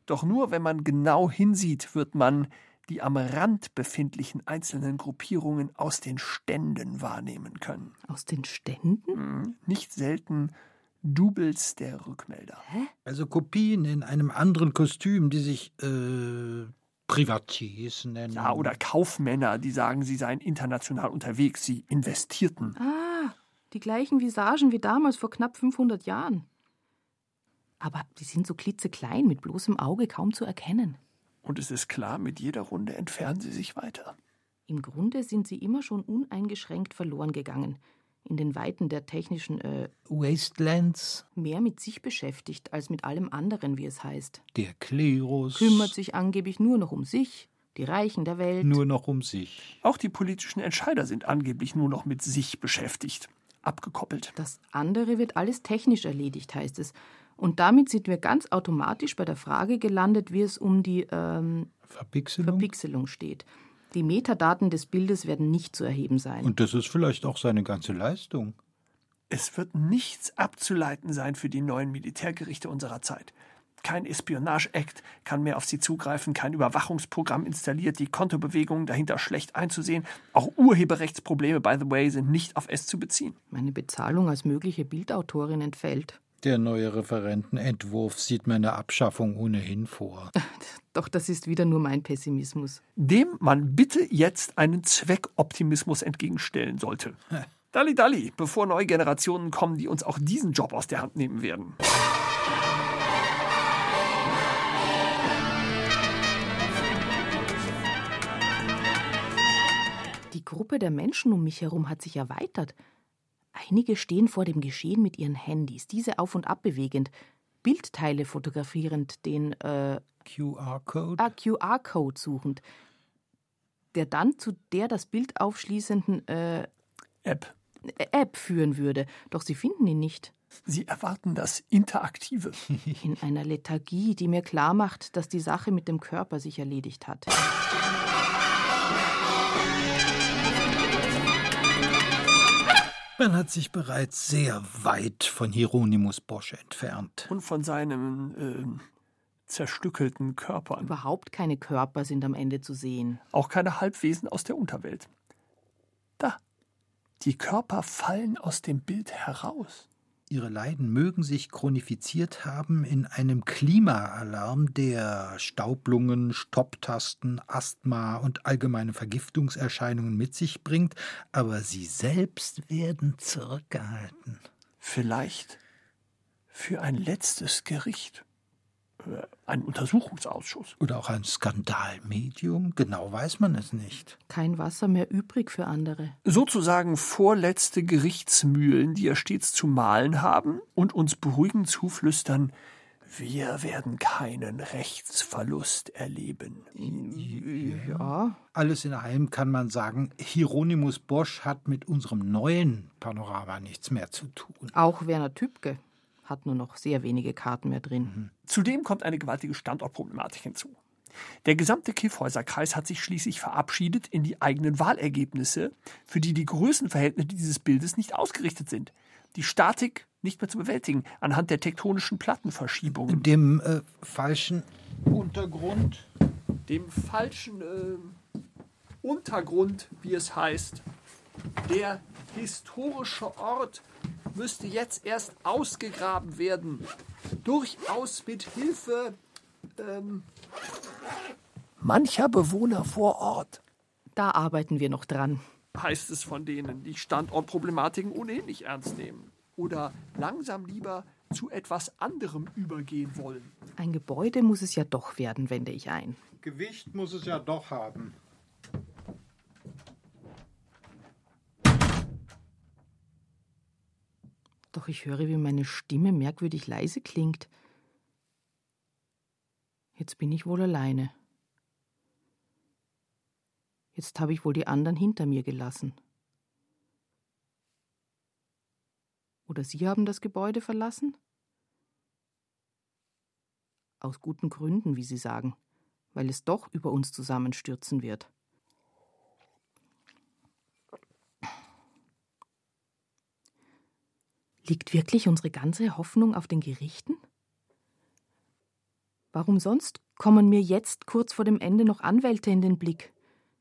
Doch nur wenn man genau hinsieht, wird man die am Rand befindlichen einzelnen Gruppierungen aus den Ständen wahrnehmen können. Aus den Ständen? Hm, nicht selten Doubles der Rückmelder. Hä? Also Kopien in einem anderen Kostüm, die sich äh, Privatiers nennen. Ja, oder Kaufmänner, die sagen, sie seien international unterwegs, sie investierten. Ah, die gleichen Visagen wie damals vor knapp fünfhundert Jahren. Aber die sind so klitzeklein, mit bloßem Auge kaum zu erkennen. Und es ist klar, mit jeder Runde entfernen sie sich weiter. Im Grunde sind sie immer schon uneingeschränkt verloren gegangen. In den Weiten der technischen, äh, Wastelands, mehr mit sich beschäftigt als mit allem anderen, wie es heißt. der Klerus, Kümmert sich angeblich nur noch um sich, die Reichen der Welt. nur noch um sich. Auch die politischen Entscheider sind angeblich nur noch mit sich beschäftigt, abgekoppelt. Das andere wird alles technisch erledigt, heißt es. Und damit sind wir ganz automatisch bei der Frage gelandet, wie es um die ähm, Verpixelung? Verpixelung steht. Die Metadaten des Bildes werden nicht zu erheben sein. Und das ist vielleicht auch seine ganze Leistung. Es wird nichts abzuleiten sein für die neuen Militärgerichte unserer Zeit. Kein Espionage-Act kann mehr auf sie zugreifen, kein Überwachungsprogramm installiert, die Kontobewegungen dahinter schlecht einzusehen. Auch Urheberrechtsprobleme, by the way, sind nicht auf es zu beziehen. Meine Bezahlung als mögliche Bildautorin entfällt. Der neue Referentenentwurf sieht meine Abschaffung ohnehin vor. Doch das ist wieder nur mein Pessimismus. Dem man bitte jetzt einen Zweckoptimismus entgegenstellen sollte. Dalli Dalli, bevor neue Generationen kommen, die uns auch diesen Job aus der Hand nehmen werden. Die Gruppe der Menschen um mich herum hat sich erweitert. Einige stehen vor dem Geschehen mit ihren Handys, diese auf und ab bewegend, Bildteile fotografierend, den äh, Q R-Code? ah, Q R-Code suchend, der dann zu der das Bild aufschließenden äh, App. App führen würde. Doch sie finden ihn nicht. Sie erwarten das Interaktive. In einer Lethargie, die mir klarmacht, dass die Sache mit dem Körper sich erledigt hat. Man hat sich bereits sehr weit von Hieronymus Bosch entfernt. Und von seinen äh, zerstückelten Körpern. Überhaupt keine Körper sind am Ende zu sehen. Auch keine Halbwesen aus der Unterwelt. Da. Die Körper fallen aus dem Bild heraus. Ihre Leiden mögen sich chronifiziert haben in einem Klimaalarm, der Staublungen, Stopptasten, Asthma und allgemeine Vergiftungserscheinungen mit sich bringt, aber sie selbst werden zurückgehalten. Vielleicht für ein letztes Gericht. Ein Untersuchungsausschuss. Oder auch ein Skandalmedium, genau weiß man es nicht. Kein Wasser mehr übrig für andere. Sozusagen vorletzte Gerichtsmühlen, die er stets zu mahlen haben und uns beruhigend zuflüstern, wir werden keinen Rechtsverlust erleben. Ja. Alles in allem kann man sagen, Hieronymus Bosch hat mit unserem neuen Panorama nichts mehr zu tun. Auch Werner Tübke hat nur noch sehr wenige Karten mehr drin. Mhm. Zudem kommt eine gewaltige Standortproblematik hinzu. Der gesamte Kyffhäuser-Kreis hat sich schließlich verabschiedet in die eigenen Wahlergebnisse, für die die Größenverhältnisse dieses Bildes nicht ausgerichtet sind. Die Statik nicht mehr zu bewältigen, anhand der tektonischen Plattenverschiebungen. Dem äh, falschen Untergrund. Dem falschen äh, Untergrund, wie es heißt. Der historische Ort müsste jetzt erst ausgegraben werden. Durchaus mit Hilfe ähm, mancher Bewohner vor Ort. Da arbeiten wir noch dran. Heißt es von denen, die Standortproblematiken ohnehin nicht ernst nehmen. Oder langsam lieber zu etwas anderem übergehen wollen. Ein Gebäude muss es ja doch werden, wende ich ein. Gewicht muss es ja doch haben. Doch ich höre, wie meine Stimme merkwürdig leise klingt. Jetzt bin ich wohl alleine. Jetzt habe ich wohl die anderen hinter mir gelassen. Oder Sie haben das Gebäude verlassen? Aus guten Gründen, wie Sie sagen, weil es doch über uns zusammenstürzen wird. Liegt wirklich unsere ganze Hoffnung auf den Gerichten? Warum sonst kommen mir jetzt kurz vor dem Ende noch Anwälte in den Blick?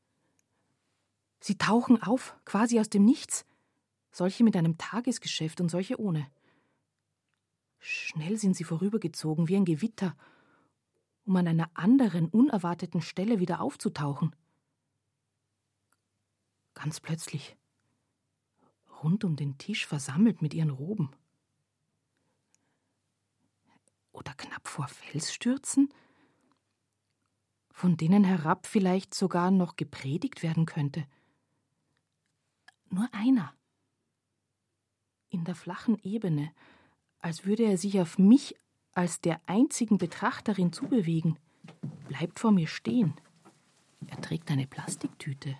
Sie tauchen auf, quasi aus dem Nichts. Solche mit einem Tagesgeschäft und solche ohne. Schnell sind sie vorübergezogen wie ein Gewitter, um an einer anderen, unerwarteten Stelle wieder aufzutauchen. Ganz plötzlich, rund um den Tisch versammelt mit ihren Roben. Oder knapp vor Felsstürzen, von denen herab vielleicht sogar noch gepredigt werden könnte. Nur einer. In der flachen Ebene, als würde er sich auf mich als der einzigen Betrachterin zubewegen, bleibt vor mir stehen. Er trägt eine Plastiktüte.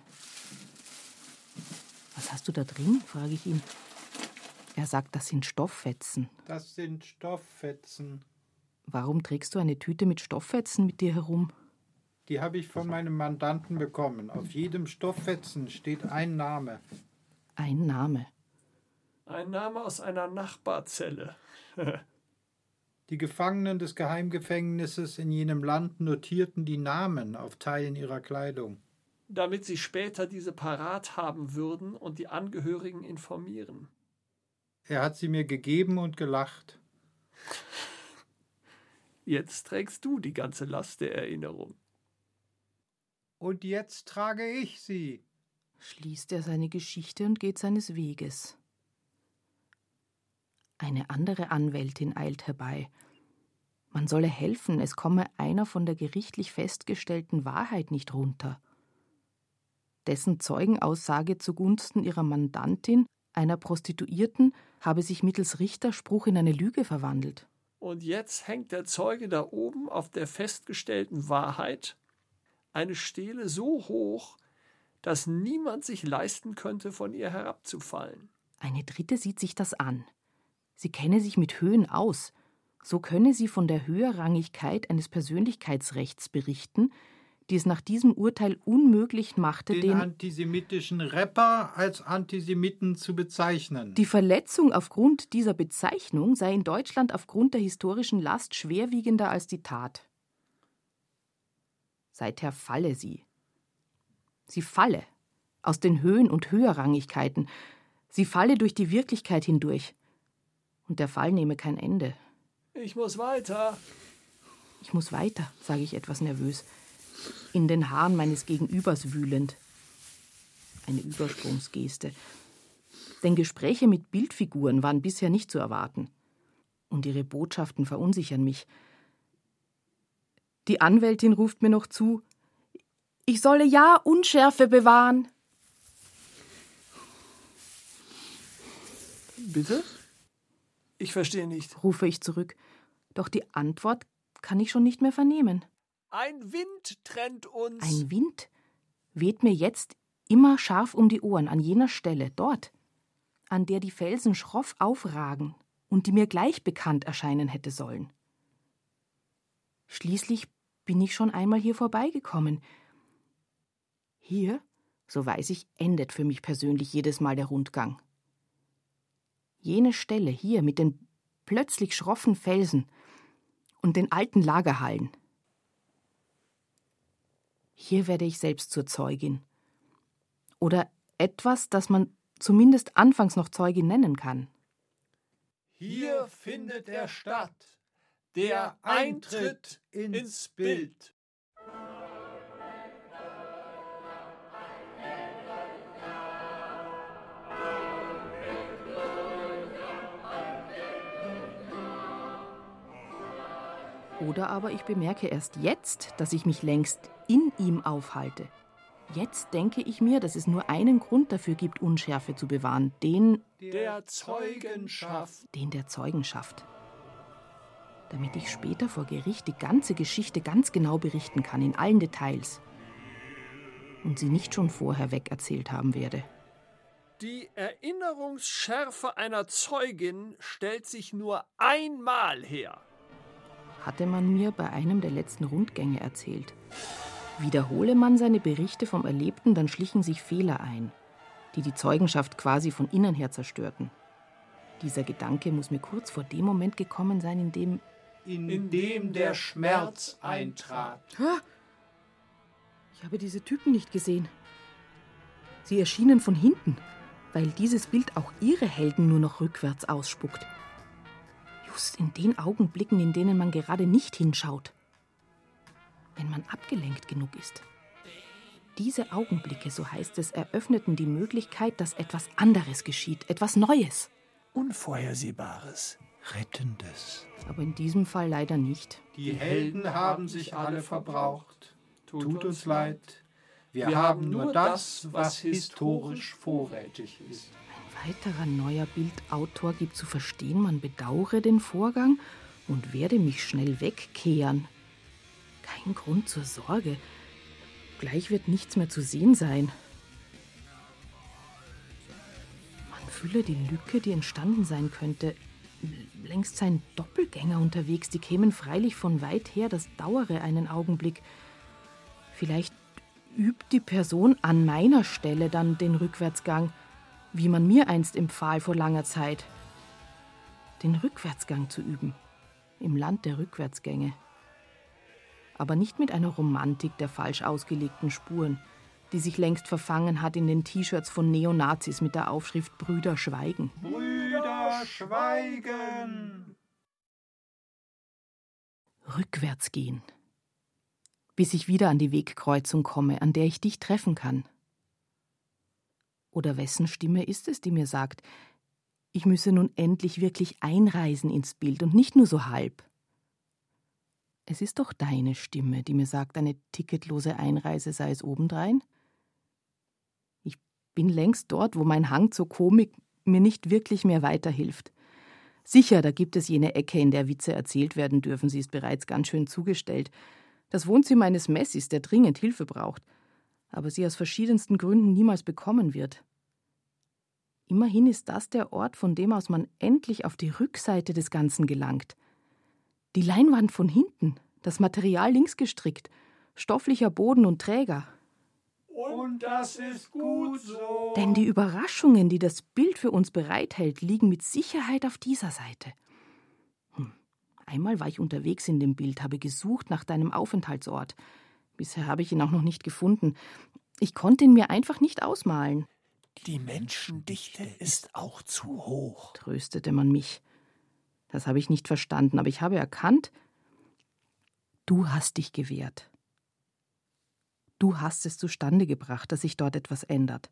Was hast du da drin? Frage ich ihn. Er sagt, das sind Stofffetzen. Das sind Stofffetzen. Warum trägst du eine Tüte mit Stofffetzen mit dir herum? Die habe ich von meinem Mandanten bekommen. Auf jedem Stofffetzen steht ein Name. Ein Name. Ein Name aus einer Nachbarzelle. Die Gefangenen des Geheimgefängnisses in jenem Land notierten die Namen auf Teilen ihrer Kleidung. Damit sie später diese parat haben würden und die Angehörigen informieren. Er hat sie mir gegeben und gelacht. Jetzt trägst du die ganze Last der Erinnerung. Und jetzt trage ich sie. Schließt er seine Geschichte und geht seines Weges. Eine andere Anwältin eilt herbei. Man solle helfen, es komme einer von der gerichtlich festgestellten Wahrheit nicht runter. Dessen Zeugenaussage zugunsten ihrer Mandantin, einer Prostituierten, habe sich mittels Richterspruch in eine Lüge verwandelt. Und jetzt hängt der Zeuge da oben auf der festgestellten Wahrheit, eine Stele so hoch, dass niemand sich leisten könnte, von ihr herabzufallen. Eine Dritte sieht sich das an. Sie kenne sich mit Höhen aus. So könne sie von der Höherrangigkeit eines Persönlichkeitsrechts berichten, die es nach diesem Urteil unmöglich machte, den, den antisemitischen Rapper als Antisemiten zu bezeichnen. Die Verletzung aufgrund dieser Bezeichnung sei in Deutschland aufgrund der historischen Last schwerwiegender als die Tat. Seither falle sie. Sie falle aus den Höhen und Höherrangigkeiten. Sie falle durch die Wirklichkeit hindurch. Und der Fall nehme kein Ende. Ich muss weiter. Ich muss weiter, sage ich etwas nervös, in den Haaren meines Gegenübers wühlend. Eine Übersprungsgeste. Denn Gespräche mit Bildfiguren waren bisher nicht zu erwarten. Und ihre Botschaften verunsichern mich. Die Anwältin ruft mir noch zu, ich solle ja Unschärfe bewahren. Bitte? Ich verstehe nicht, rufe ich zurück. Doch die Antwort kann ich schon nicht mehr vernehmen. Ein Wind trennt uns. Ein Wind weht mir jetzt immer scharf um die Ohren an jener Stelle, dort, an der die Felsen schroff aufragen und die mir gleich bekannt erscheinen hätte sollen. Schließlich bin ich schon einmal hier vorbeigekommen. Hier, so weiß ich, endet für mich persönlich jedes Mal der Rundgang. Jene Stelle hier mit den plötzlich schroffen Felsen und den alten Lagerhallen. Hier werde ich selbst zur Zeugin. Oder etwas, das man zumindest anfangs noch Zeugin nennen kann. Hier findet er statt, der Eintritt ins Bild. Oder aber ich bemerke erst jetzt, dass ich mich längst in ihm aufhalte. Jetzt denke ich mir, dass es nur einen Grund dafür gibt, Unschärfe zu bewahren, den der Zeugenschaft. Den der Zeugenschaft. Damit ich später vor Gericht die ganze Geschichte ganz genau berichten kann, in allen Details. Und sie nicht schon vorher wegerzählt haben werde. Die Erinnerungsschärfe einer Zeugin stellt sich nur einmal her. Hatte man mir bei einem der letzten Rundgänge erzählt. Wiederhole man seine Berichte vom Erlebten, dann schlichen sich Fehler ein, die die Zeugenschaft quasi von innen her zerstörten. Dieser Gedanke muss mir kurz vor dem Moment gekommen sein, in dem in dem der Schmerz eintrat. Ich habe diese Typen nicht gesehen. Sie erschienen von hinten, weil dieses Bild auch ihre Helden nur noch rückwärts ausspuckt. Just in den Augenblicken, in denen man gerade nicht hinschaut. Wenn man abgelenkt genug ist. Diese Augenblicke, so heißt es, eröffneten die Möglichkeit, dass etwas anderes geschieht, etwas Neues. Unvorhersehbares. Rettendes. Aber in diesem Fall leider nicht. Die Helden haben sich alle verbraucht. Tut uns leid. Wir haben nur das, was historisch vorrätig ist. Ein weiterer neuer Bildautor gibt zu verstehen, man bedauere den Vorgang und werde mich schnell wegkehren. Kein Grund zur Sorge. Gleich wird nichts mehr zu sehen sein. Man fülle die Lücke, die entstanden sein könnte. Längst seien Doppelgänger unterwegs, die kämen freilich von weit her, das dauere einen Augenblick. Vielleicht übt die Person an meiner Stelle dann den Rückwärtsgang, wie man mir einst empfahl vor langer Zeit. Den Rückwärtsgang zu üben, im Land der Rückwärtsgänge. Aber nicht mit einer Romantik der falsch ausgelegten Spuren, die sich längst verfangen hat in den T-Shirts von Neonazis mit der Aufschrift Brüder schweigen. Brüder schweigen! Rückwärts gehen, bis ich wieder an die Wegkreuzung komme, an der ich dich treffen kann. Oder wessen Stimme ist es, die mir sagt, ich müsse nun endlich wirklich einreisen ins Bild und nicht nur so halb. Es ist doch deine Stimme, die mir sagt, eine ticketlose Einreise sei es obendrein. Ich bin längst dort, wo mein Hang zur Komik mir nicht wirklich mehr weiterhilft. Sicher, da gibt es jene Ecke, in der Witze erzählt werden dürfen, sie ist bereits ganz schön zugestellt. Das Wohnzimmer eines Messis, der dringend Hilfe braucht, aber sie aus verschiedensten Gründen niemals bekommen wird. Immerhin ist das der Ort, von dem aus man endlich auf die Rückseite des Ganzen gelangt. Die Leinwand von hinten, das Material links gestrickt, stofflicher Boden und Träger. Und das ist gut so. Denn die Überraschungen, die das Bild für uns bereithält, liegen mit Sicherheit auf dieser Seite. Hm. Einmal war ich unterwegs in dem Bild, habe gesucht nach deinem Aufenthaltsort. Bisher habe ich ihn auch noch nicht gefunden. Ich konnte ihn mir einfach nicht ausmalen. Die Menschendichte ist auch zu hoch, tröstete man mich. Das habe ich nicht verstanden, aber ich habe erkannt, du hast dich gewehrt. Du hast es zustande gebracht, dass sich dort etwas ändert.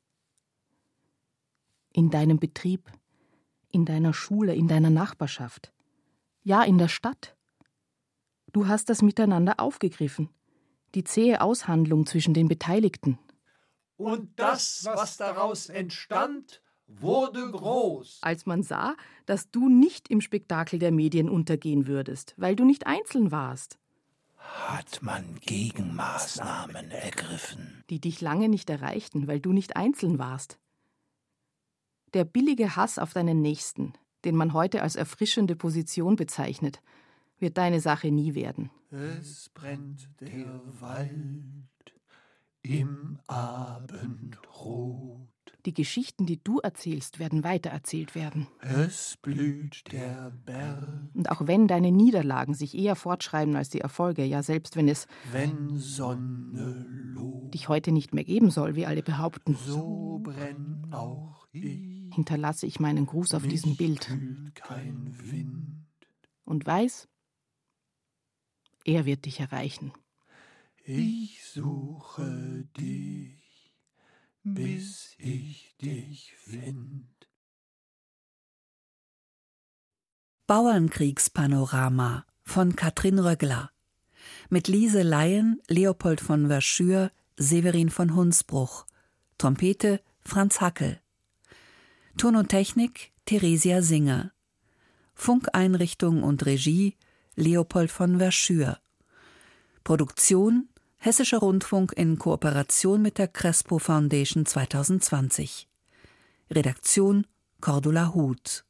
In deinem Betrieb, in deiner Schule, in deiner Nachbarschaft, ja, in der Stadt. Du hast das Miteinander aufgegriffen, die zähe Aushandlung zwischen den Beteiligten. Und das, was daraus entstand, wurde groß. Als man sah, dass du nicht im Spektakel der Medien untergehen würdest, weil du nicht einzeln warst. Hat man Gegenmaßnahmen ergriffen, die dich lange nicht erreichten, weil du nicht einzeln warst. Der billige Hass auf deinen Nächsten, den man heute als erfrischende Position bezeichnet, wird deine Sache nie werden. Es brennt der Wald im Abendrot. Die Geschichten, die du erzählst, werden weitererzählt werden. Es blüht der Berg. Und auch wenn deine Niederlagen sich eher fortschreiben als die Erfolge, ja selbst wenn es wenn Sonne lobt, dich heute nicht mehr geben soll, wie alle behaupten, so brenn auch ich. Hinterlasse ich meinen Gruß auf Mich diesem Bild. Kühlt kein Wind. Und weiß, er wird dich erreichen. Ich suche dich, bis ich dich find. Bauernkriegspanorama von Katrin Röggler. Mit Lise Laien, Leopold von Verschür, Severin von Hunsbruch. Trompete Franz Hackel. Ton und Technik Theresia Singer. Funkeinrichtung und Regie Leopold von Verschür. Produktion Hessischer Rundfunk in Kooperation mit der Crespo Foundation zwanzig zwanzig. Redaktion Cordula Huth.